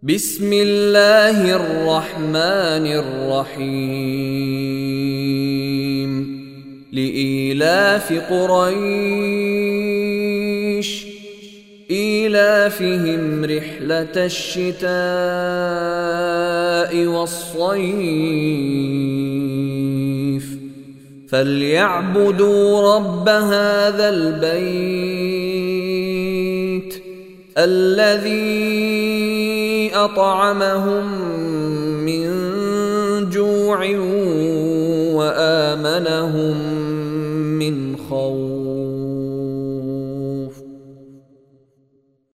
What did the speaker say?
بسم الله الرحمن الرحيم لإيلاف قريش إيلافهم رحلة الشتاء والصيف فليعبدوا رب هذا البيت الذي أطعمهم